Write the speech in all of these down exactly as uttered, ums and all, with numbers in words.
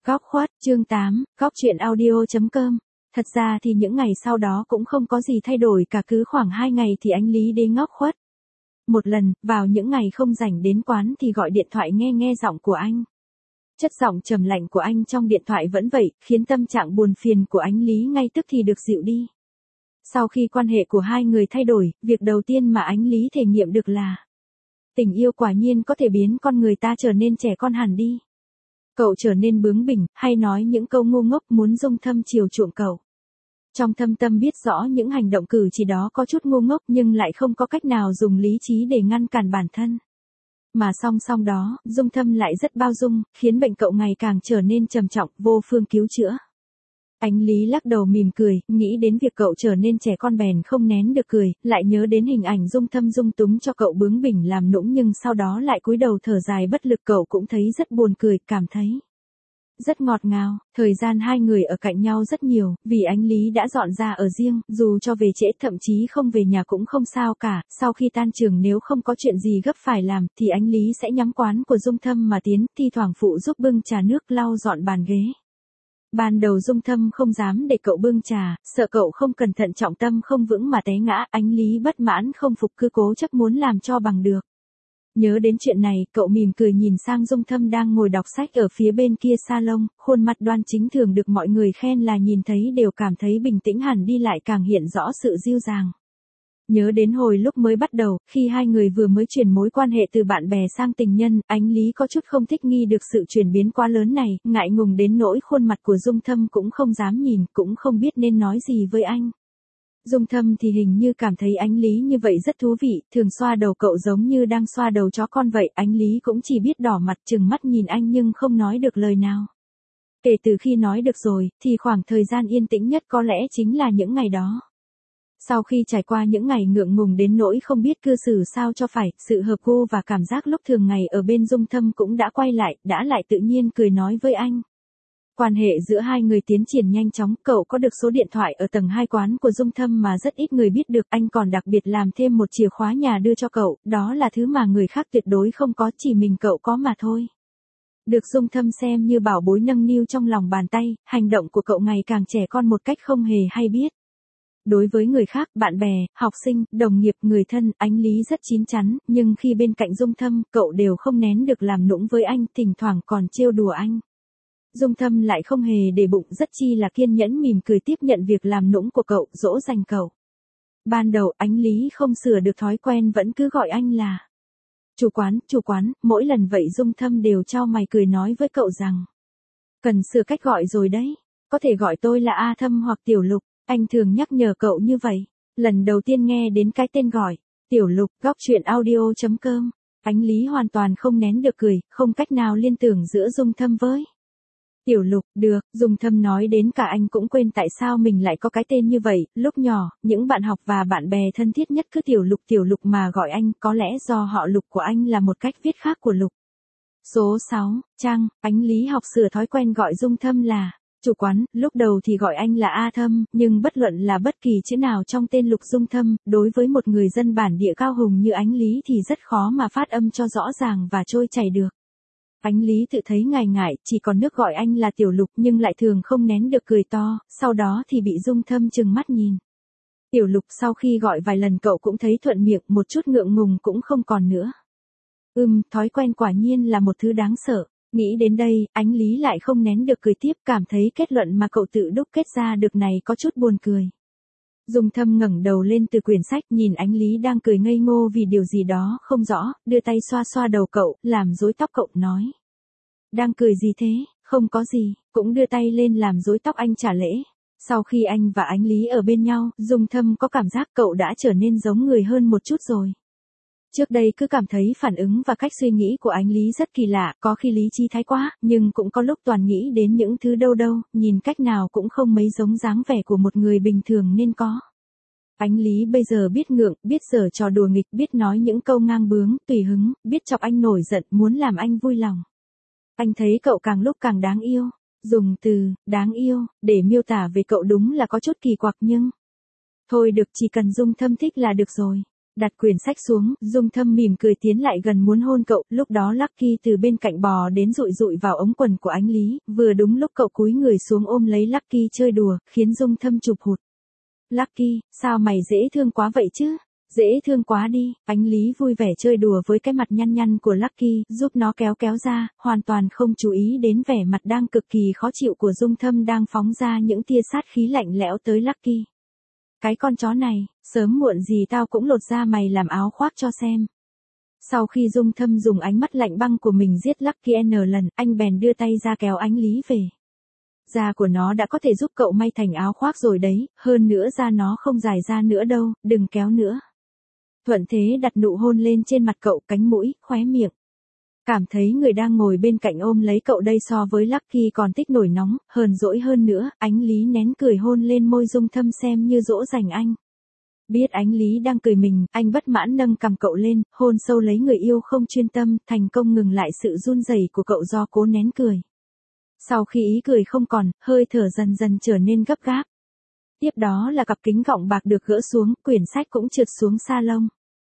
Góc khuất, chương tám, góc truyện audio.com. Thật ra thì những ngày sau đó cũng không có gì thay đổi cả, cứ khoảng hai ngày thì anh Lý đến ngóc khuất. Một lần, vào những ngày không rảnh đến quán thì gọi điện thoại nghe nghe giọng của anh. Chất giọng trầm lạnh của anh trong điện thoại vẫn vậy, khiến tâm trạng buồn phiền của anh Lý ngay tức thì được dịu đi. Sau khi quan hệ của hai người thay đổi, việc đầu tiên mà anh Lý thể nghiệm được là tình yêu quả nhiên có thể biến con người ta trở nên trẻ con hẳn đi. Cậu trở nên bướng bỉnh, hay nói những câu ngu ngốc muốn Dung Thâm chiều chuộng cậu. Trong thâm tâm biết rõ những hành động cử chỉ đó có chút ngu ngốc nhưng lại không có cách nào dùng lý trí để ngăn cản bản thân. Mà song song đó, Dung Thâm lại rất bao dung, khiến bệnh cậu ngày càng trở nên trầm trọng, vô phương cứu chữa. Anh Lý lắc đầu mỉm cười, nghĩ đến việc cậu trở nên trẻ con bèn không nén được cười, lại nhớ đến hình ảnh Dung Thâm dung túng cho cậu bướng bỉnh làm nũng nhưng sau đó lại cúi đầu thở dài bất lực. Cậu cũng thấy rất buồn cười, cảm thấy rất ngọt ngào. Thời gian hai người ở cạnh nhau rất nhiều, vì anh Lý đã dọn ra ở riêng, dù cho về trễ thậm chí không về nhà cũng không sao cả. Sau khi tan trường nếu không có chuyện gì gấp phải làm thì anh Lý sẽ nhắm quán của Dung Thâm mà tiến, thi thoảng phụ giúp bưng trà nước, lau dọn bàn ghế. Ban đầu Dung Thâm không dám để cậu bưng trà, sợ cậu không cẩn thận trọng tâm không vững mà té ngã. Anh Lý bất mãn không phục, cứ cố chấp muốn làm cho bằng được. Nhớ đến chuyện này, cậu mỉm cười nhìn sang Dung Thâm đang ngồi đọc sách ở phía bên kia salon, khuôn mặt đoan chính thường được mọi người khen là nhìn thấy đều cảm thấy bình tĩnh hẳn đi, lại càng hiện rõ sự dịu dàng. Nhớ đến hồi lúc mới bắt đầu, khi hai người vừa mới chuyển mối quan hệ từ bạn bè sang tình nhân, anh Lý có chút không thích nghi được sự chuyển biến quá lớn này, ngại ngùng đến nỗi khuôn mặt của Dung Thâm cũng không dám nhìn, cũng không biết nên nói gì với anh. Dung Thâm thì hình như cảm thấy anh Lý như vậy rất thú vị, thường xoa đầu cậu giống như đang xoa đầu chó con vậy. Anh Lý cũng chỉ biết đỏ mặt trừng mắt nhìn anh nhưng không nói được lời nào. Kể từ khi nói được rồi, thì khoảng thời gian yên tĩnh nhất có lẽ chính là những ngày đó. Sau khi trải qua những ngày ngượng ngùng đến nỗi không biết cư xử sao cho phải, sự hợp gu và cảm giác lúc thường ngày ở bên Dung Thâm cũng đã quay lại, đã lại tự nhiên cười nói với anh. Quan hệ giữa hai người tiến triển nhanh chóng, cậu có được số điện thoại ở tầng hai quán của Dung Thâm mà rất ít người biết được, anh còn đặc biệt làm thêm một chìa khóa nhà đưa cho cậu, đó là thứ mà người khác tuyệt đối không có, chỉ mình cậu có mà thôi. Được Dung Thâm xem như bảo bối nâng niu trong lòng bàn tay, hành động của cậu ngày càng trẻ con một cách không hề hay biết. Đối với người khác, bạn bè, học sinh, đồng nghiệp, người thân, anh Lý rất chín chắn, nhưng khi bên cạnh Dung Thâm, cậu đều không nén được làm nũng với anh, thỉnh thoảng còn trêu đùa anh. Dung Thâm lại không hề để bụng, rất chi là kiên nhẫn mỉm cười tiếp nhận việc làm nũng của cậu, dỗ dành cậu. Ban đầu anh Lý không sửa được thói quen vẫn cứ gọi anh là chủ quán, chủ quán, mỗi lần vậy Dung Thâm đều chau mày cười nói với cậu rằng cần sửa cách gọi rồi đấy, có thể gọi tôi là A Thâm hoặc Tiểu Lục, anh thường nhắc nhở cậu như vậy. Lần đầu tiên nghe đến cái tên gọi Tiểu Lục, góc truyện audio.com, anh Lý hoàn toàn không nén được cười, không cách nào liên tưởng giữa Dung Thâm với Tiểu Lục. Được, Dung Thâm nói đến cả anh cũng quên tại sao mình lại có cái tên như vậy. Lúc nhỏ, những bạn học và bạn bè thân thiết nhất cứ Tiểu Lục Tiểu Lục mà gọi anh, có lẽ do họ Lục của anh là một cách viết khác của Lục. Số sáu, Trang, anh Lý học sửa thói quen gọi Dung Thâm là chủ quán, lúc đầu thì gọi anh là A Thâm, nhưng bất luận là bất kỳ chữ nào trong tên Lục Dung Thâm, đối với một người dân bản địa cao hùng như anh Lý thì rất khó mà phát âm cho rõ ràng và trôi chảy được. Anh Lý tự thấy ngại ngại, chỉ còn nước gọi anh là Tiểu Lục nhưng lại thường không nén được cười to, sau đó thì bị Dung Thâm trừng mắt nhìn. Tiểu Lục sau khi gọi vài lần cậu cũng thấy thuận miệng, một chút ngượng ngùng cũng không còn nữa. Ừm, thói quen quả nhiên là một thứ đáng sợ. Nghĩ đến đây, anh Lý lại không nén được cười tiếp, cảm thấy kết luận mà cậu tự đúc kết ra được này có chút buồn cười. Dung Thâm ngẩng đầu lên từ quyển sách, nhìn anh Lý đang cười ngây ngô vì điều gì đó không rõ, đưa tay xoa xoa đầu cậu, làm rối tóc cậu, nói. Đang cười gì thế? Không có gì, cũng đưa tay lên làm rối tóc anh trả lễ. Sau khi anh và anh Lý ở bên nhau, Dung Thâm có cảm giác cậu đã trở nên giống người hơn một chút rồi. Trước đây cứ cảm thấy phản ứng và cách suy nghĩ của anh Lý rất kỳ lạ, có khi lý trí thái quá, nhưng cũng có lúc toàn nghĩ đến những thứ đâu đâu, nhìn cách nào cũng không mấy giống dáng vẻ của một người bình thường nên có. Anh Lý bây giờ biết ngượng, biết giở trò đùa nghịch, biết nói những câu ngang bướng, tùy hứng, biết chọc anh nổi giận, muốn làm anh vui lòng. Anh thấy cậu càng lúc càng đáng yêu. Dùng từ đáng yêu để miêu tả về cậu đúng là có chút kỳ quặc nhưng thôi được, chỉ cần Dung Thâm thích là được rồi. Đặt quyển sách xuống, Dung Thâm mỉm cười tiến lại gần muốn hôn cậu, lúc đó Lucky từ bên cạnh bò đến dụi dụi vào ống quần của Ánh Lý, vừa đúng lúc cậu cúi người xuống ôm lấy Lucky chơi đùa, khiến Dung Thâm chụp hụt. Lucky, sao mày dễ thương quá vậy chứ? Dễ thương quá đi, Ánh Lý vui vẻ chơi đùa với cái mặt nhăn nhăn của Lucky, giúp nó kéo kéo ra, hoàn toàn không chú ý đến vẻ mặt đang cực kỳ khó chịu của Dung Thâm đang phóng ra những tia sát khí lạnh lẽo tới Lucky. Cái con chó này, sớm muộn gì tao cũng lột da mày làm áo khoác cho xem. Sau khi Dung Thâm dùng ánh mắt lạnh băng của mình giết Lucky N lần, anh bèn đưa tay ra kéo Ánh Lý về. Da của nó đã có thể giúp cậu may thành áo khoác rồi đấy, hơn nữa da nó không dài ra nữa đâu, đừng kéo nữa. Thuận thế đặt nụ hôn lên trên mặt cậu, cánh mũi, khóe miệng. Cảm thấy người đang ngồi bên cạnh ôm lấy cậu đây so với Lucky còn thích nổi nóng, hờn dỗi hơn nữa, Ánh Lý nén cười hôn lên môi Dung Thâm xem như dỗ dành anh. Biết Ánh Lý đang cười mình, anh bất mãn nâng cằm cậu lên, hôn sâu lấy người yêu không chuyên tâm, thành công ngừng lại sự run rẩy của cậu do cố nén cười. Sau khi ý cười không còn, hơi thở dần dần trở nên gấp gáp. Tiếp đó là cặp kính gọng bạc được gỡ xuống, quyển sách cũng trượt xuống salon.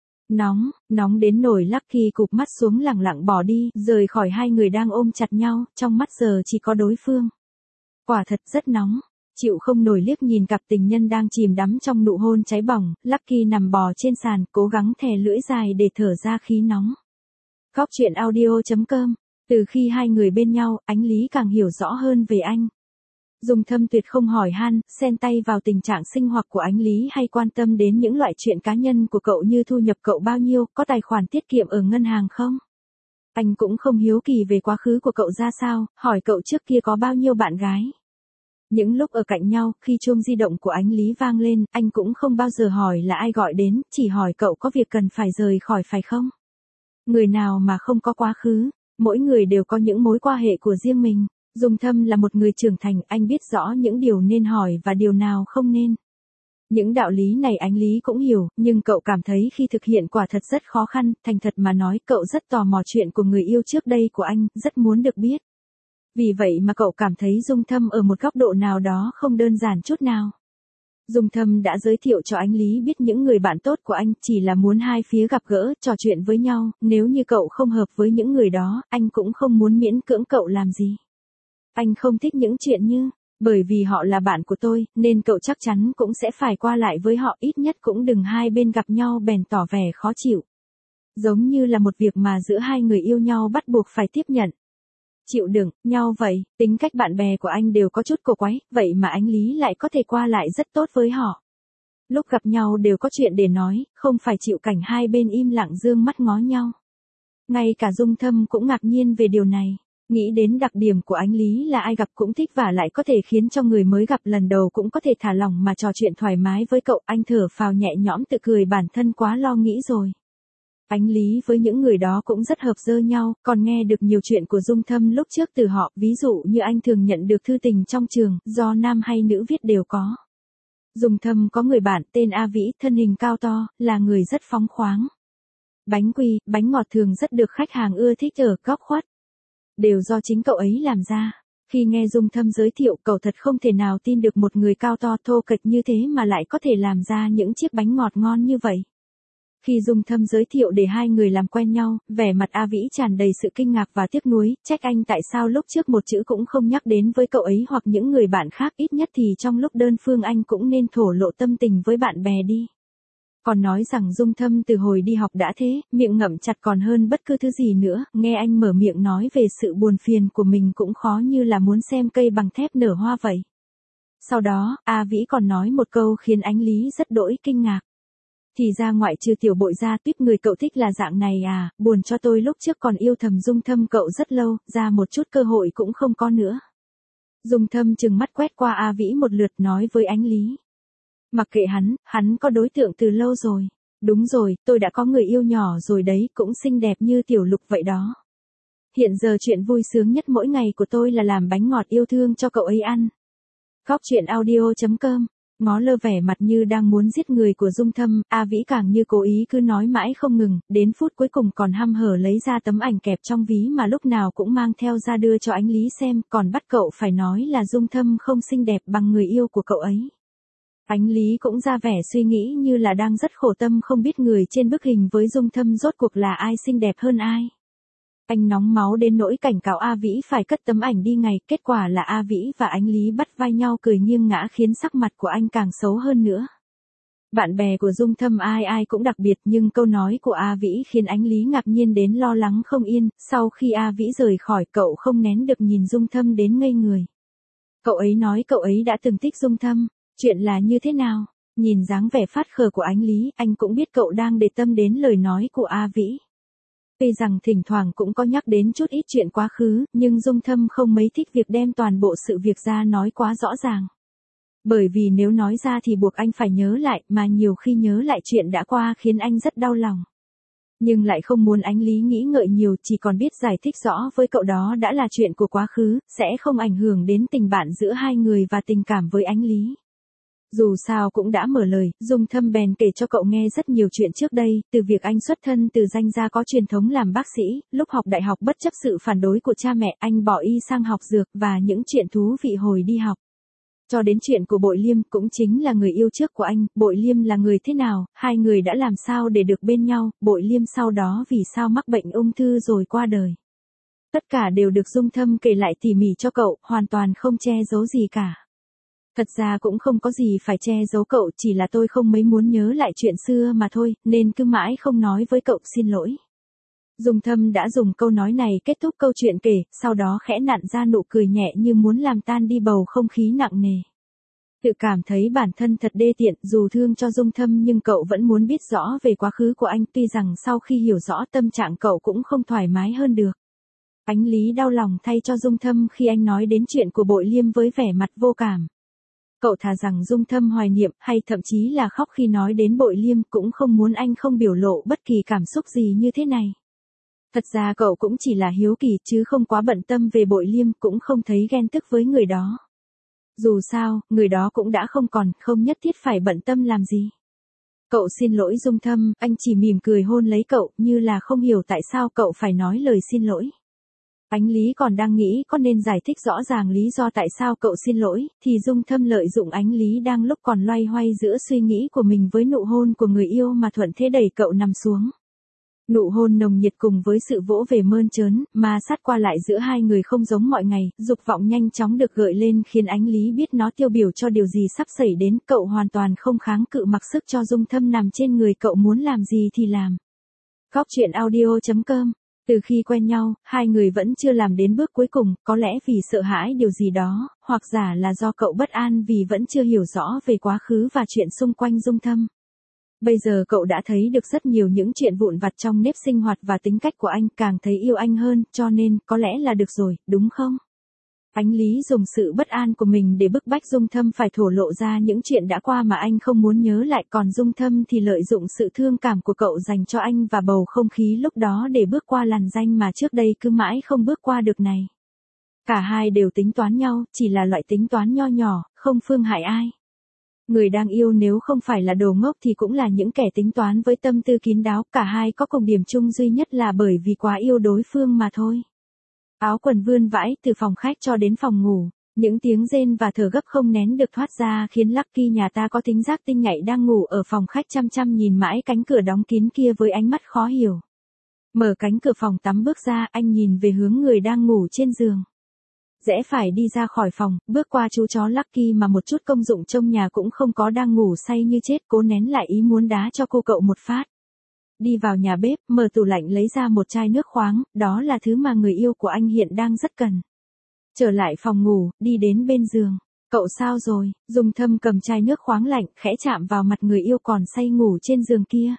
Nóng, nóng đến nổi Lucky cụp mắt xuống lẳng lặng bỏ đi, rời khỏi hai người đang ôm chặt nhau, trong mắt giờ chỉ có đối phương. Quả thật rất nóng, chịu không nổi liếc nhìn cặp tình nhân đang chìm đắm trong nụ hôn cháy bỏng, Lucky nằm bò trên sàn, cố gắng thè lưỡi dài để thở ra khí nóng. Góc truyện audio chấm com. Từ khi hai người bên nhau, Ánh Lý càng hiểu rõ hơn về anh. Dung Thâm tuyệt không hỏi han, xen tay vào tình trạng sinh hoạt của Ánh Lý hay quan tâm đến những loại chuyện cá nhân của cậu như thu nhập cậu bao nhiêu, có tài khoản tiết kiệm ở ngân hàng không. Anh cũng không hiếu kỳ về quá khứ của cậu ra sao, hỏi cậu trước kia có bao nhiêu bạn gái. Những lúc ở cạnh nhau, khi chuông di động của Ánh Lý vang lên, anh cũng không bao giờ hỏi là ai gọi đến, chỉ hỏi cậu có việc cần phải rời khỏi phải không. Người nào mà không có quá khứ, mỗi người đều có những mối quan hệ của riêng mình. Dung Thâm là một người trưởng thành, anh biết rõ những điều nên hỏi và điều nào không nên. Những đạo lý này Ánh Lý cũng hiểu, nhưng cậu cảm thấy khi thực hiện quả thật rất khó khăn, thành thật mà nói cậu rất tò mò chuyện của người yêu trước đây của anh, rất muốn được biết. Vì vậy mà cậu cảm thấy Dung Thâm ở một góc độ nào đó không đơn giản chút nào. Dung Thâm đã giới thiệu cho Ánh Lý biết những người bạn tốt của anh, chỉ là muốn hai phía gặp gỡ, trò chuyện với nhau, nếu như cậu không hợp với những người đó, anh cũng không muốn miễn cưỡng cậu làm gì. Anh không thích những chuyện như, bởi vì họ là bạn của tôi, nên cậu chắc chắn cũng sẽ phải qua lại với họ, ít nhất cũng đừng hai bên gặp nhau bèn tỏ vẻ khó chịu. Giống như là một việc mà giữa hai người yêu nhau bắt buộc phải tiếp nhận. Chịu đựng nhau vậy, tính cách bạn bè của anh đều có chút cổ quái, vậy mà Ánh Lý lại có thể qua lại rất tốt với họ. Lúc gặp nhau đều có chuyện để nói, không phải chịu cảnh hai bên im lặng dương mắt ngó nhau. Ngay cả Dung Thâm cũng ngạc nhiên về điều này. Nghĩ đến đặc điểm của Ánh Lý là ai gặp cũng thích và lại có thể khiến cho người mới gặp lần đầu cũng có thể thả lỏng mà trò chuyện thoải mái với cậu, anh thở phào nhẹ nhõm tự cười bản thân quá lo nghĩ rồi. Ánh Lý với những người đó cũng rất hợp dơ nhau, còn nghe được nhiều chuyện của Dung Thâm lúc trước từ họ, ví dụ như anh thường nhận được thư tình trong trường, do nam hay nữ viết đều có. Dung Thâm có người bạn tên A Vĩ, thân hình cao to, là người rất phóng khoáng. Bánh quy, bánh ngọt thường rất được khách hàng ưa thích ở góc khuất. Đều do chính cậu ấy làm ra. Khi nghe Dung Thâm giới thiệu, cậu thật không thể nào tin được một người cao to thô kệch như thế mà lại có thể làm ra những chiếc bánh ngọt ngon như vậy. Khi Dung Thâm giới thiệu để hai người làm quen nhau, vẻ mặt A Vĩ tràn đầy sự kinh ngạc và tiếc nuối, trách anh tại sao lúc trước một chữ cũng không nhắc đến với cậu ấy hoặc những người bạn khác, ít nhất thì trong lúc đơn phương anh cũng nên thổ lộ tâm tình với bạn bè đi. Còn nói rằng Dung Thâm từ hồi đi học đã thế, miệng ngậm chặt còn hơn bất cứ thứ gì nữa, nghe anh mở miệng nói về sự buồn phiền của mình cũng khó như là muốn xem cây bằng thép nở hoa vậy. Sau đó, A Vĩ còn nói một câu khiến Ánh Lý rất đỗi kinh ngạc. Thì ra ngoại trừ tiểu bội ra tuyếp người cậu thích là dạng này à, buồn cho tôi lúc trước còn yêu thầm Dung Thâm cậu rất lâu, ra một chút cơ hội cũng không có nữa. Dung Thâm chừng mắt quét qua A Vĩ một lượt nói với Ánh Lý. Mặc kệ hắn, hắn có đối tượng từ lâu rồi. Đúng rồi, tôi đã có người yêu nhỏ rồi đấy, cũng xinh đẹp như Tiểu Lục vậy đó. Hiện giờ chuyện vui sướng nhất mỗi ngày của tôi là làm bánh ngọt yêu thương cho cậu ấy ăn. Góc truyện audio chấm com. Ngó lơ vẻ mặt như đang muốn giết người của Dung Thâm, A Vĩ càng như cố ý cứ nói mãi không ngừng, đến phút cuối cùng còn hăm hở lấy ra tấm ảnh kẹp trong ví mà lúc nào cũng mang theo ra đưa cho Ánh Lý xem, còn bắt cậu phải nói là Dung Thâm không xinh đẹp bằng người yêu của cậu ấy. Ánh Lý cũng ra vẻ suy nghĩ như là đang rất khổ tâm không biết người trên bức hình với Dung Thâm rốt cuộc là ai xinh đẹp hơn ai. Anh nóng máu đến nỗi cảnh cáo A Vĩ phải cất tấm ảnh đi ngay, kết quả là A Vĩ và Ánh Lý bắt vai nhau cười nghiêng ngã khiến sắc mặt của anh càng xấu hơn nữa. Bạn bè của Dung Thâm ai ai cũng đặc biệt nhưng câu nói của A Vĩ khiến Ánh Lý ngạc nhiên đến lo lắng không yên, sau khi A Vĩ rời khỏi cậu không nén được nhìn Dung Thâm đến ngây người. Cậu ấy nói cậu ấy đã từng thích Dung Thâm, chuyện là như thế nào? Nhìn dáng vẻ phát khờ của Ánh Lý, anh cũng biết cậu đang để tâm đến lời nói của A Vĩ. Tuy rằng thỉnh thoảng cũng có nhắc đến chút ít chuyện quá khứ, nhưng Dung Thâm không mấy thích việc đem toàn bộ sự việc ra nói quá rõ ràng. Bởi vì nếu nói ra thì buộc anh phải nhớ lại, mà nhiều khi nhớ lại chuyện đã qua khiến anh rất đau lòng. Nhưng lại không muốn Ánh Lý nghĩ ngợi nhiều, chỉ còn biết giải thích rõ với cậu đó đã là chuyện của quá khứ, sẽ không ảnh hưởng đến tình bạn giữa hai người và tình cảm với Ánh Lý. Dù sao cũng đã mở lời, Dung Thâm bèn kể cho cậu nghe rất nhiều chuyện trước đây, từ việc anh xuất thân từ danh gia có truyền thống làm bác sĩ, lúc học đại học bất chấp sự phản đối của cha mẹ anh bỏ y sang học dược và những chuyện thú vị hồi đi học. Cho đến chuyện của Bội Liêm cũng chính là người yêu trước của anh, Bội Liêm là người thế nào, hai người đã làm sao để được bên nhau, Bội Liêm sau đó vì sao mắc bệnh ung thư rồi qua đời. Tất cả đều được Dung Thâm kể lại tỉ mỉ cho cậu, hoàn toàn không che giấu gì cả. Thật ra cũng không có gì phải che giấu cậu, chỉ là tôi không mấy muốn nhớ lại chuyện xưa mà thôi, nên cứ mãi không nói với cậu xin lỗi. Dung Thâm đã dùng câu nói này kết thúc câu chuyện kể, sau đó khẽ nặn ra nụ cười nhẹ như muốn làm tan đi bầu không khí nặng nề. Tự cảm thấy bản thân thật đê tiện, dù thương cho Dung Thâm nhưng cậu vẫn muốn biết rõ về quá khứ của anh, tuy rằng sau khi hiểu rõ tâm trạng cậu cũng không thoải mái hơn được. Ánh Lý đau lòng thay cho Dung Thâm khi anh nói đến chuyện của Bội Liêm với vẻ mặt vô cảm. Cậu thà rằng Dung Thâm hoài niệm hay thậm chí là khóc khi nói đến Bội Liêm, cũng không muốn anh không biểu lộ bất kỳ cảm xúc gì như thế này. Thật ra cậu cũng chỉ là hiếu kỳ chứ không quá bận tâm về Bội Liêm, cũng không thấy ghen tức với người đó. Dù sao, người đó cũng đã không còn, không nhất thiết phải bận tâm làm gì. Cậu xin lỗi Dung Thâm, anh chỉ mỉm cười hôn lấy cậu, như là không hiểu tại sao cậu phải nói lời xin lỗi. Ánh Lý còn đang nghĩ có nên giải thích rõ ràng lý do tại sao cậu xin lỗi, thì Dung Thâm lợi dụng Ánh Lý đang lúc còn loay hoay giữa suy nghĩ của mình với nụ hôn của người yêu mà thuận thế đẩy cậu nằm xuống. Nụ hôn nồng nhiệt cùng với sự vỗ về mơn trớn, ma sát qua lại giữa hai người không giống mọi ngày, dục vọng nhanh chóng được gợi lên khiến Ánh Lý biết nó tiêu biểu cho điều gì sắp xảy đến, cậu hoàn toàn không kháng cự mặc sức cho Dung Thâm nằm trên người cậu muốn làm gì thì làm. Góc truyện audio chấm com. Từ khi quen nhau, hai người vẫn chưa làm đến bước cuối cùng, có lẽ vì sợ hãi điều gì đó, hoặc giả là do cậu bất an vì vẫn chưa hiểu rõ về quá khứ và chuyện xung quanh Dung Thâm. Bây giờ cậu đã thấy được rất nhiều những chuyện vụn vặt trong nếp sinh hoạt và tính cách của anh, càng thấy yêu anh hơn, cho nên, có lẽ là được rồi, đúng không? Ánh Lý dùng sự bất an của mình để bức bách Dung Thâm phải thổ lộ ra những chuyện đã qua mà anh không muốn nhớ lại, còn Dung Thâm thì lợi dụng sự thương cảm của cậu dành cho anh và bầu không khí lúc đó để bước qua làn ranh mà trước đây cứ mãi không bước qua được này. Cả hai đều tính toán nhau, chỉ là loại tính toán nho nhỏ, không phương hại ai. Người đang yêu nếu không phải là đồ ngốc thì cũng là những kẻ tính toán với tâm tư kín đáo, cả hai có cùng điểm chung duy nhất là bởi vì quá yêu đối phương mà thôi. Áo quần vươn vãi từ phòng khách cho đến phòng ngủ, những tiếng rên và thở gấp không nén được thoát ra khiến Lucky nhà ta có tính giác tinh nhạy đang ngủ ở phòng khách chăm chăm nhìn mãi cánh cửa đóng kín kia với ánh mắt khó hiểu. Mở cánh cửa phòng tắm bước ra, anh nhìn về hướng người đang ngủ trên giường. Rẽ phải đi ra khỏi phòng, bước qua chú chó Lucky mà một chút công dụng trong nhà cũng không có đang ngủ say như chết, cố nén lại ý muốn đá cho cô cậu một phát. Đi vào nhà bếp, mở tủ lạnh lấy ra một chai nước khoáng, đó là thứ mà người yêu của anh hiện đang rất cần. Trở lại phòng ngủ, đi đến bên giường. Cậu sao rồi? Dung Thâm cầm chai nước khoáng lạnh, khẽ chạm vào mặt người yêu còn say ngủ trên giường kia.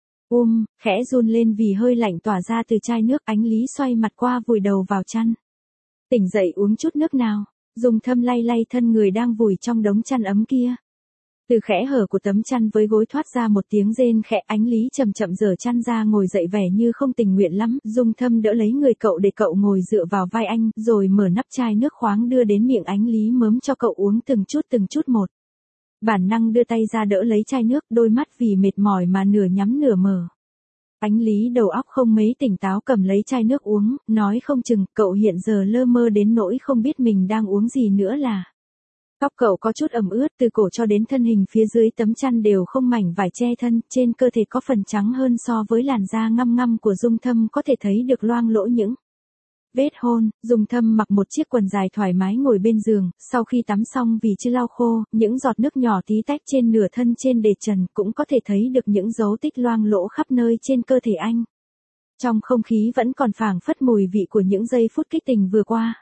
Um, khẽ run lên vì hơi lạnh tỏa ra từ chai nước, Ánh Lý xoay mặt qua vùi đầu vào chăn. Tỉnh dậy uống chút nước nào. Dung Thâm lay lay thân người đang vùi trong đống chăn ấm kia. Từ khẽ hở của tấm chăn với gối thoát ra một tiếng rên khẽ, Ánh Lý chậm chậm giở chăn ra ngồi dậy vẻ như không tình nguyện lắm. Dung Thâm đỡ lấy người cậu để cậu ngồi dựa vào vai anh, rồi mở nắp chai nước khoáng đưa đến miệng Ánh Lý mớm cho cậu uống từng chút từng chút một. Bản năng đưa tay ra đỡ lấy chai nước, đôi mắt vì mệt mỏi mà nửa nhắm nửa mở. Ánh Lý đầu óc không mấy tỉnh táo cầm lấy chai nước uống, nói không chừng cậu hiện giờ lơ mơ đến nỗi không biết mình đang uống gì nữa là. Tóc cậu có chút ẩm ướt, từ cổ cho đến thân hình phía dưới tấm chăn đều không mảnh vải che thân, trên cơ thể có phần trắng hơn so với làn da ngăm ngăm của Dung Thâm, có thể thấy được loang lỗ những vết hôn. Dung Thâm mặc một chiếc quần dài thoải mái ngồi bên giường, sau khi tắm xong vì chưa lau khô, những giọt nước nhỏ tí tách trên nửa thân trên đề trần, cũng có thể thấy được những dấu tích loang lỗ khắp nơi trên cơ thể anh. Trong không khí vẫn còn phảng phất mùi vị của những giây phút kích tình vừa qua.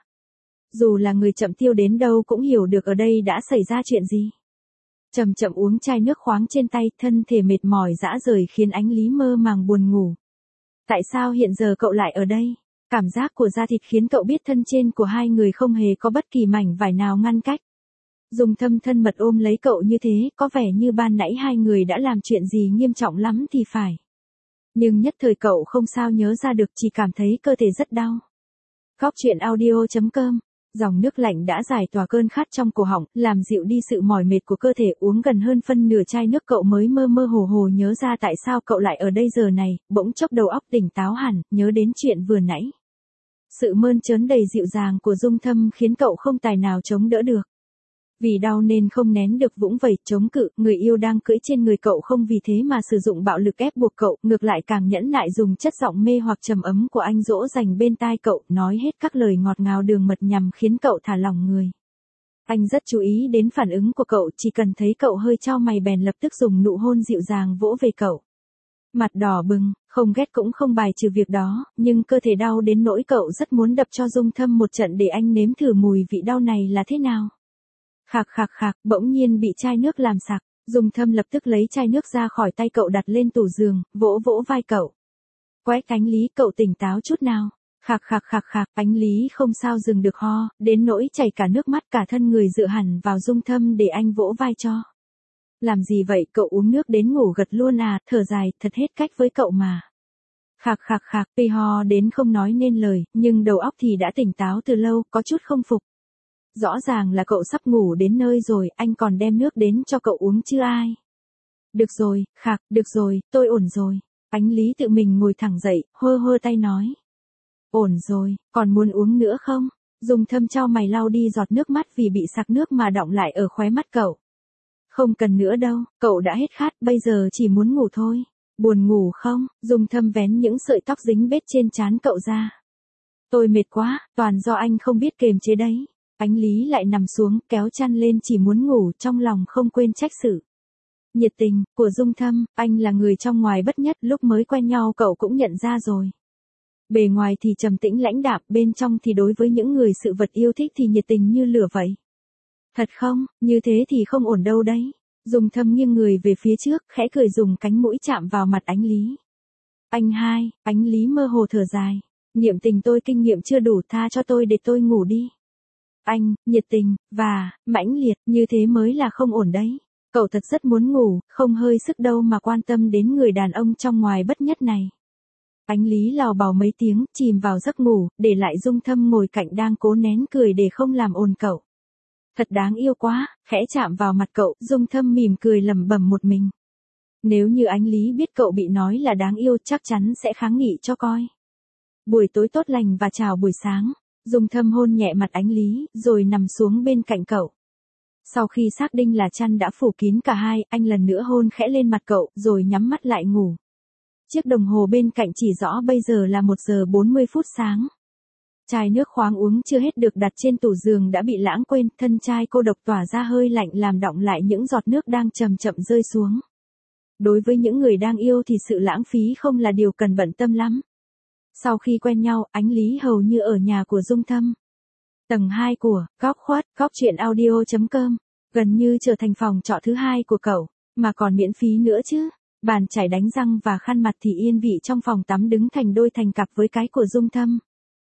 Dù là người chậm tiêu đến đâu cũng hiểu được ở đây đã xảy ra chuyện gì. Chậm chậm uống chai nước khoáng trên tay, thân thể mệt mỏi rã rời khiến Ánh Lý mơ màng buồn ngủ. Tại sao hiện giờ cậu lại ở đây? Cảm giác của da thịt khiến cậu biết thân trên của hai người không hề có bất kỳ mảnh vải nào ngăn cách. Dung Thâm thân mật ôm lấy cậu như thế, có vẻ như ban nãy hai người đã làm chuyện gì nghiêm trọng lắm thì phải. Nhưng nhất thời cậu không sao nhớ ra được, chỉ cảm thấy cơ thể rất đau. Góc truyện audio chấm com. Dòng nước lạnh đã giải tỏa cơn khát trong cổ họng, làm dịu đi sự mỏi mệt của cơ thể. Uống gần hơn phân nửa chai nước cậu mới mơ mơ hồ hồ nhớ ra tại sao cậu lại ở đây giờ này, bỗng chốc đầu óc tỉnh táo hẳn, nhớ đến chuyện vừa nãy. Sự mơn trớn đầy dịu dàng của Dung Thâm khiến cậu không tài nào chống đỡ được. Vì đau nên không nén được vũng vẩy chống cự, người yêu đang cưỡi trên người cậu không vì thế mà sử dụng bạo lực ép buộc cậu, ngược lại càng nhẫn nại dùng chất giọng mê hoặc trầm ấm của anh dỗ dành bên tai cậu, nói hết các lời ngọt ngào đường mật nhằm khiến cậu thả lỏng người. Anh rất chú ý đến phản ứng của cậu, chỉ cần thấy cậu hơi chau mày bèn lập tức dùng nụ hôn dịu dàng vỗ về cậu. Mặt đỏ bừng, không ghét cũng không bài trừ việc đó, nhưng cơ thể đau đến nỗi cậu rất muốn đập cho Dung Thâm một trận để anh nếm thử mùi vị đau này là thế nào. Khạc khạc khạc, bỗng nhiên bị chai nước làm sặc, Dung Thâm lập tức lấy chai nước ra khỏi tay cậu đặt lên tủ giường, vỗ vỗ vai cậu. Quách Ánh Lý, cậu tỉnh táo chút nào. Khạc khạc khạc khạc, Ánh Lý không sao dừng được ho, đến nỗi chảy cả nước mắt, cả thân người dựa hẳn vào Dung Thâm để anh vỗ vai cho. Làm gì vậy, cậu uống nước đến ngủ gật luôn à, thở dài, thật hết cách với cậu mà. Khạc khạc khạc, Pi ho đến không nói nên lời, nhưng đầu óc thì đã tỉnh táo từ lâu, có chút không phục. Rõ ràng là cậu sắp ngủ đến nơi rồi, anh còn đem nước đến cho cậu uống chứ ai. Được rồi, khạc, được rồi, tôi ổn rồi. Ánh Lý tự mình ngồi thẳng dậy, hơ hơ tay nói. Ổn rồi, còn muốn uống nữa không? Dung Thâm chau mày lau đi giọt nước mắt vì bị sặc nước mà đọng lại ở khóe mắt cậu. Không cần nữa đâu, cậu đã hết khát, bây giờ chỉ muốn ngủ thôi. Buồn ngủ không? Dung Thâm vén những sợi tóc dính bết trên trán cậu ra. Tôi mệt quá, toàn do anh không biết kềm chế đấy. Ánh Lý lại nằm xuống, kéo chăn lên chỉ muốn ngủ, trong lòng không quên trách sự nhiệt tình của Dung Thâm. Anh là người trong ngoài bất nhất, lúc mới quen nhau cậu cũng nhận ra rồi. Bề ngoài thì trầm tĩnh lãnh đạm, bên trong thì đối với những người sự vật yêu thích thì nhiệt tình như lửa vậy. Thật không, như thế thì không ổn đâu đấy. Dung Thâm nghiêng người về phía trước, khẽ cười dùng cánh mũi chạm vào mặt Ánh Lý. Anh hai, Ánh Lý mơ hồ thở dài. Niệm tình tôi kinh nghiệm chưa đủ, tha cho tôi để tôi ngủ đi. Anh, nhiệt tình, và, mãnh liệt, như thế mới là không ổn đấy. Cậu thật rất muốn ngủ, không hơi sức đâu mà quan tâm đến người đàn ông trong ngoài bất nhất này. Ánh Lý lào bào mấy tiếng, chìm vào giấc ngủ, để lại Dung Thâm ngồi cạnh đang cố nén cười để không làm ồn cậu. Thật đáng yêu quá, khẽ chạm vào mặt cậu, Dung Thâm mỉm cười lẩm bẩm một mình. Nếu như Ánh Lý biết cậu bị nói là đáng yêu chắc chắn sẽ kháng nghị cho coi. Buổi tối tốt lành và chào buổi sáng. Dung Thâm hôn nhẹ mặt Ánh Lý, rồi nằm xuống bên cạnh cậu. Sau khi xác định là chăn đã phủ kín cả hai, anh lần nữa hôn khẽ lên mặt cậu, rồi nhắm mắt lại ngủ. Chiếc đồng hồ bên cạnh chỉ rõ bây giờ là một giờ bốn mươi phút sáng. Chai nước khoáng uống chưa hết được đặt trên tủ giường đã bị lãng quên, thân chai cô độc tỏa ra hơi lạnh làm đọng lại những giọt nước đang chậm chậm rơi xuống. Đối với những người đang yêu thì sự lãng phí không là điều cần bận tâm lắm. Sau khi quen nhau, Ánh Lý hầu như ở nhà của Dung Thâm. Tầng hai của Góc Khuất, góc truyện audio chấm com, gần như trở thành phòng trọ thứ hai của cậu, mà còn miễn phí nữa chứ. Bàn chải đánh răng và khăn mặt thì yên vị trong phòng tắm đứng thành đôi thành cặp với cái của Dung Thâm.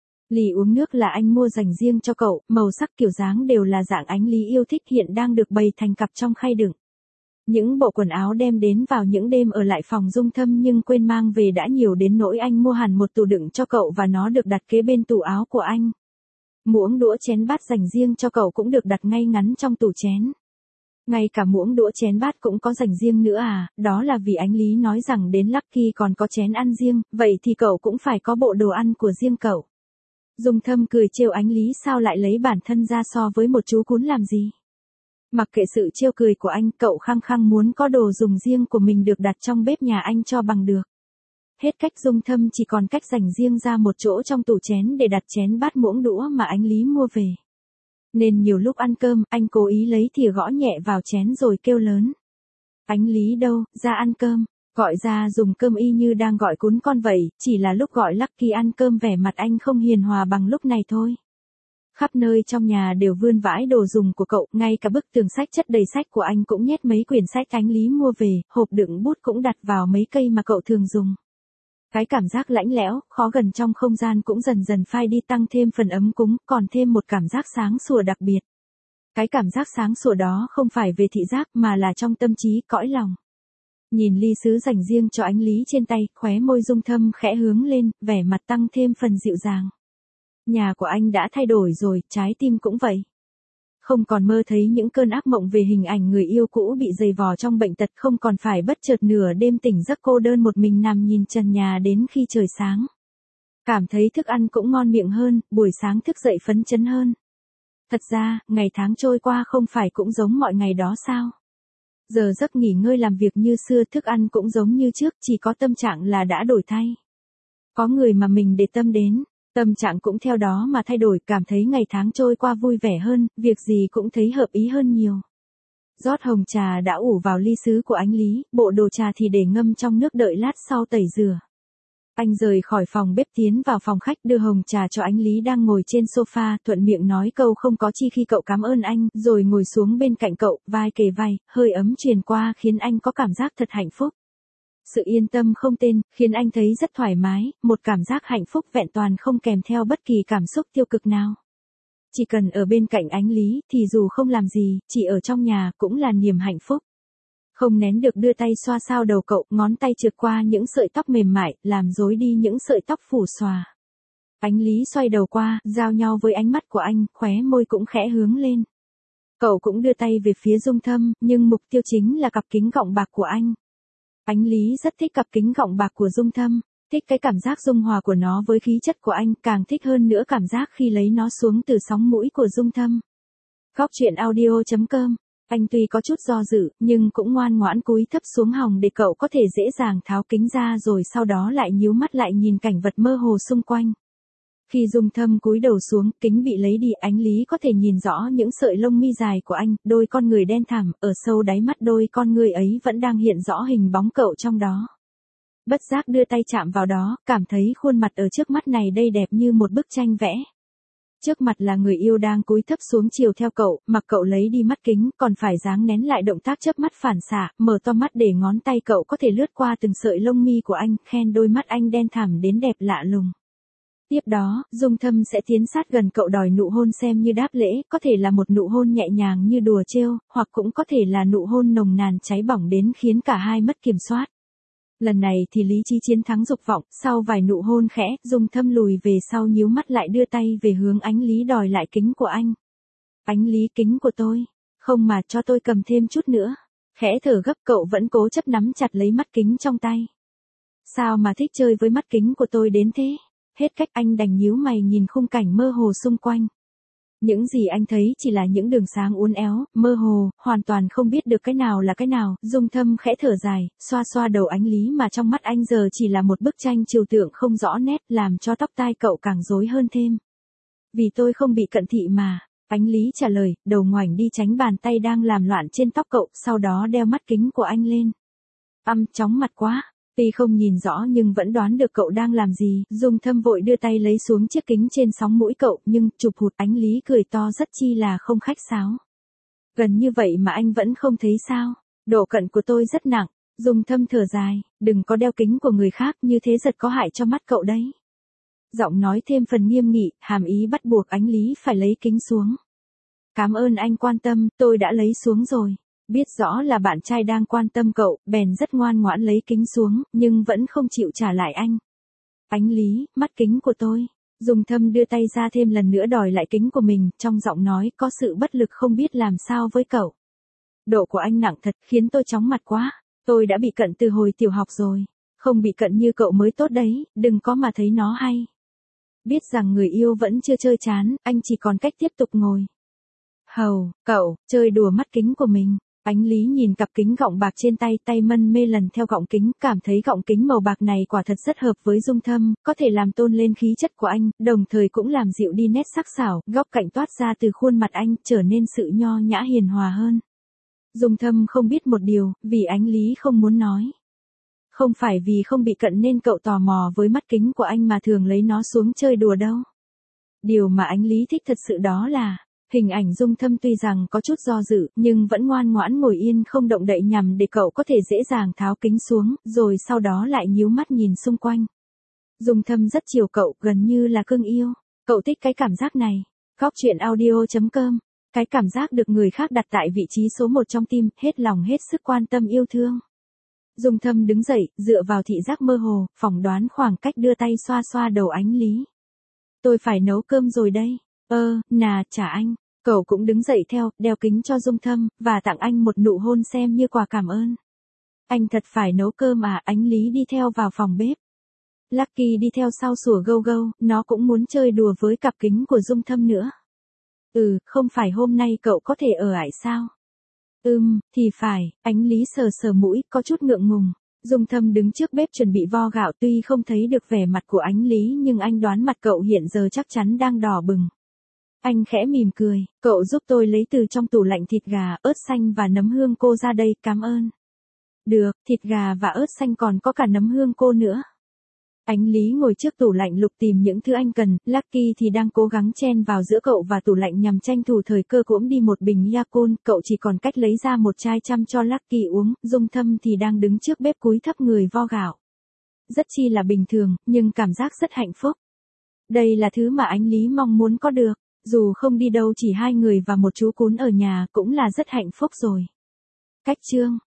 Ly uống nước là anh mua dành riêng cho cậu, màu sắc kiểu dáng đều là dạng Ánh Lý yêu thích hiện đang được bày thành cặp trong khay đựng. Những bộ quần áo đem đến vào những đêm ở lại phòng Dung Thâm nhưng quên mang về đã nhiều đến nỗi anh mua hẳn một tủ đựng cho cậu và nó được đặt kế bên tủ áo của anh. Muỗng đũa chén bát dành riêng cho cậu cũng được đặt ngay ngắn trong tủ chén. Ngay cả muỗng đũa chén bát cũng có dành riêng nữa à, đó là vì Ánh Lý nói rằng đến Lucky còn có chén ăn riêng, vậy thì cậu cũng phải có bộ đồ ăn của riêng cậu. Dung Thâm cười trêu Ánh Lý sao lại lấy bản thân ra so với một chú cún làm gì. Mặc kệ sự trêu cười của anh, cậu khăng khăng muốn có đồ dùng riêng của mình được đặt trong bếp nhà anh cho bằng được. Hết cách Dung Thâm chỉ còn cách dành riêng ra một chỗ trong tủ chén để đặt chén bát muỗng đũa mà anh Lý mua về. Nên nhiều lúc ăn cơm, anh cố ý lấy thìa gõ nhẹ vào chén rồi kêu lớn. Anh Lý đâu, ra ăn cơm. Gọi ra dùng cơm y như đang gọi cún con vậy, chỉ là lúc gọi Lucky ăn cơm vẻ mặt anh không hiền hòa bằng lúc này thôi. Khắp nơi trong nhà đều vươn vãi đồ dùng của cậu, ngay cả bức tường sách chất đầy sách của anh cũng nhét mấy quyển sách anh Lý mua về, hộp đựng bút cũng đặt vào mấy cây mà cậu thường dùng. Cái cảm giác lãnh lẽo, khó gần trong không gian cũng dần dần phai đi, tăng thêm phần ấm cúng, còn thêm một cảm giác sáng sủa đặc biệt. Cái cảm giác sáng sủa đó không phải về thị giác mà là trong tâm trí, cõi lòng. Nhìn ly sứ dành riêng cho anh Lý trên tay, khóe môi Dung Thâm khẽ hướng lên, vẻ mặt tăng thêm phần dịu dàng. Nhà của anh đã thay đổi rồi, trái tim cũng vậy. Không còn mơ thấy những cơn ác mộng về hình ảnh người yêu cũ bị dày vò trong bệnh tật, không còn phải bất chợt nửa đêm tỉnh giấc cô đơn một mình nằm nhìn trần nhà đến khi trời sáng. Cảm thấy thức ăn cũng ngon miệng hơn, buổi sáng thức dậy phấn chấn hơn. Thật ra, ngày tháng trôi qua không phải cũng giống mọi ngày đó sao? Giờ giấc nghỉ ngơi làm việc như xưa, thức ăn cũng giống như trước, chỉ có tâm trạng là đã đổi thay. Có người mà mình để tâm đến, tâm trạng cũng theo đó mà thay đổi, cảm thấy ngày tháng trôi qua vui vẻ hơn, việc gì cũng thấy hợp ý hơn nhiều. Rót hồng trà đã ủ vào ly sứ của anh Lý, bộ đồ trà thì để ngâm trong nước đợi lát sau tẩy rửa. Anh rời khỏi phòng bếp tiến vào phòng khách đưa hồng trà cho anh Lý đang ngồi trên sofa, thuận miệng nói câu không có chi khi cậu cảm ơn anh, rồi ngồi xuống bên cạnh cậu, vai kề vai, hơi ấm truyền qua khiến anh có cảm giác thật hạnh phúc. Sự yên tâm không tên, khiến anh thấy rất thoải mái, một cảm giác hạnh phúc vẹn toàn không kèm theo bất kỳ cảm xúc tiêu cực nào. Chỉ cần ở bên cạnh anh Lý, thì dù không làm gì, chỉ ở trong nhà, cũng là niềm hạnh phúc. Không nén được đưa tay xoa xoa đầu cậu, ngón tay trượt qua những sợi tóc mềm mại, làm rối đi những sợi tóc phủ xòa. Anh Lý xoay đầu qua, giao nhau với ánh mắt của anh, khóe môi cũng khẽ hướng lên. Cậu cũng đưa tay về phía Dung Thâm, nhưng mục tiêu chính là cặp kính gọng bạc của anh. Anh Lý rất thích cặp kính gọng bạc của Dung Thâm, thích cái cảm giác dung hòa của nó với khí chất của anh, càng thích hơn nữa cảm giác khi lấy nó xuống từ sóng mũi của Dung Thâm. Góc truyện audio chấm com. Anh tuy có chút do dự, nhưng cũng ngoan ngoãn cúi thấp xuống hòng để cậu có thể dễ dàng tháo kính ra, rồi sau đó lại nhíu mắt lại nhìn cảnh vật mơ hồ xung quanh. Khi Dung Thâm cúi đầu xuống, kính bị lấy đi, anh Lý có thể nhìn rõ những sợi lông mi dài của anh, đôi con người đen thẳm, ở sâu đáy mắt đôi con người ấy vẫn đang hiện rõ hình bóng cậu trong đó. Bất giác đưa tay chạm vào đó, cảm thấy khuôn mặt ở trước mắt này đây đẹp như một bức tranh vẽ. Trước mặt là người yêu đang cúi thấp xuống chiều theo cậu, mặc cậu lấy đi mắt kính, còn phải dáng nén lại động tác chớp mắt phản xạ, mở to mắt để ngón tay cậu có thể lướt qua từng sợi lông mi của anh, khen đôi mắt anh đen thẳm đến đẹp lạ lùng. Tiếp đó, Dung Thâm sẽ tiến sát gần cậu đòi nụ hôn xem như đáp lễ, có thể là một nụ hôn nhẹ nhàng như đùa trêu, hoặc cũng có thể là nụ hôn nồng nàn cháy bỏng đến khiến cả hai mất kiểm soát. Lần này thì lý trí chiến thắng dục vọng, sau vài nụ hôn khẽ, Dung Thâm lùi về sau nhíu mắt lại đưa tay về hướng ánh Lý đòi lại kính của anh. Ánh Lý, kính của tôi. Không mà cho tôi cầm thêm chút nữa. Khẽ thở gấp, cậu vẫn cố chấp nắm chặt lấy mắt kính trong tay. Sao mà thích chơi với mắt kính của tôi đến thế? Hết cách, anh đành nhíu mày nhìn khung cảnh mơ hồ xung quanh. Những gì anh thấy chỉ là những đường sáng uốn éo, mơ hồ, hoàn toàn không biết được cái nào là cái nào. Dung Thâm khẽ thở dài, xoa xoa đầu ánh Lý mà trong mắt anh giờ chỉ là một bức tranh trừu tượng không rõ nét, làm cho tóc tai cậu càng rối hơn thêm. Vì tôi không bị cận thị mà. Ánh Lý trả lời, đầu ngoảnh đi tránh bàn tay đang làm loạn trên tóc cậu, sau đó đeo mắt kính của anh lên. Ăm, chóng mặt quá. Tuy không nhìn rõ nhưng vẫn đoán được cậu đang làm gì, Dung Thâm vội đưa tay lấy xuống chiếc kính trên sóng mũi cậu, nhưng chụp hụt. Ánh Lý cười to rất chi là không khách sáo. Gần như vậy mà anh vẫn không thấy sao? Độ cận của tôi rất nặng. Dung Thâm thở dài, đừng có đeo kính của người khác, như thế giật có hại cho mắt cậu đấy. Giọng nói thêm phần nghiêm nghị, hàm ý bắt buộc Ánh Lý phải lấy kính xuống. Cảm ơn anh quan tâm, tôi đã lấy xuống rồi. Biết rõ là bạn trai đang quan tâm cậu, bèn rất ngoan ngoãn lấy kính xuống, nhưng vẫn không chịu trả lại anh. Ánh Lý, mắt kính của tôi. Dung Thâm đưa tay ra thêm lần nữa đòi lại kính của mình, trong giọng nói có sự bất lực không biết làm sao với cậu. Độ của anh nặng thật, khiến tôi chóng mặt quá. Tôi đã bị cận từ hồi tiểu học rồi. Không bị cận như cậu mới tốt đấy, đừng có mà thấy nó hay. Biết rằng người yêu vẫn chưa chơi chán, anh chỉ còn cách tiếp tục ngồi. Hầu, cậu, chơi đùa mắt kính của mình. Ánh Lý nhìn cặp kính gọng bạc trên tay, tay mân mê lần theo gọng kính, cảm thấy gọng kính màu bạc này quả thật rất hợp với Dung Thâm, có thể làm tôn lên khí chất của anh, đồng thời cũng làm dịu đi nét sắc sảo, góc cạnh toát ra từ khuôn mặt anh, trở nên sự nho nhã hiền hòa hơn. Dung Thâm không biết một điều, vì Ánh Lý không muốn nói. Không phải vì không bị cận nên cậu tò mò với mắt kính của anh mà thường lấy nó xuống chơi đùa đâu. Điều mà Ánh Lý thích thật sự đó là hình ảnh Dung Thâm tuy rằng có chút do dự, nhưng vẫn ngoan ngoãn ngồi yên không động đậy nhằm để cậu có thể dễ dàng tháo kính xuống, rồi sau đó lại nhíu mắt nhìn xung quanh. Dung Thâm rất chiều cậu, gần như là cưng yêu. Cậu thích cái cảm giác này. Góc truyện audio chấm com. Cái cảm giác được người khác đặt tại vị trí số một trong tim, hết lòng hết sức quan tâm yêu thương. Dung Thâm đứng dậy, dựa vào thị giác mơ hồ, phỏng đoán khoảng cách đưa tay xoa xoa đầu Ánh Lý. Tôi phải nấu cơm rồi đây. Ơ, nà, trả anh. Cậu cũng đứng dậy theo, đeo kính cho Dung Thâm, và tặng anh một nụ hôn xem như quà cảm ơn. Anh thật phải nấu cơm à? Ánh Lý đi theo vào phòng bếp. Lucky đi theo sau sủa gâu gâu, nó cũng muốn chơi đùa với cặp kính của Dung Thâm nữa. Ừ, không phải hôm nay cậu có thể ở ải sao? Ừm, thì phải, Ánh Lý sờ sờ mũi, có chút ngượng ngùng. Dung Thâm đứng trước bếp chuẩn bị vo gạo, tuy không thấy được vẻ mặt của Ánh Lý nhưng anh đoán mặt cậu hiện giờ chắc chắn đang đỏ bừng. Anh khẽ mỉm cười, cậu giúp tôi lấy từ trong tủ lạnh thịt gà, ớt xanh và nấm hương cô ra đây, cảm ơn. Được, thịt gà và ớt xanh còn có cả nấm hương cô nữa. Ánh Lý ngồi trước tủ lạnh lục tìm những thứ anh cần, Lucky thì đang cố gắng chen vào giữa cậu và tủ lạnh nhằm tranh thủ thời cơ cỗm đi một bình Yakult, cậu chỉ còn cách lấy ra một chai chăm cho Lucky uống, Dung Thâm thì đang đứng trước bếp cúi thấp người vo gạo. Rất chi là bình thường, nhưng cảm giác rất hạnh phúc. Đây là thứ mà Ánh Lý mong muốn có được, dù không đi đâu chỉ hai người và một chú cún ở nhà cũng là rất hạnh phúc rồi. Cách chương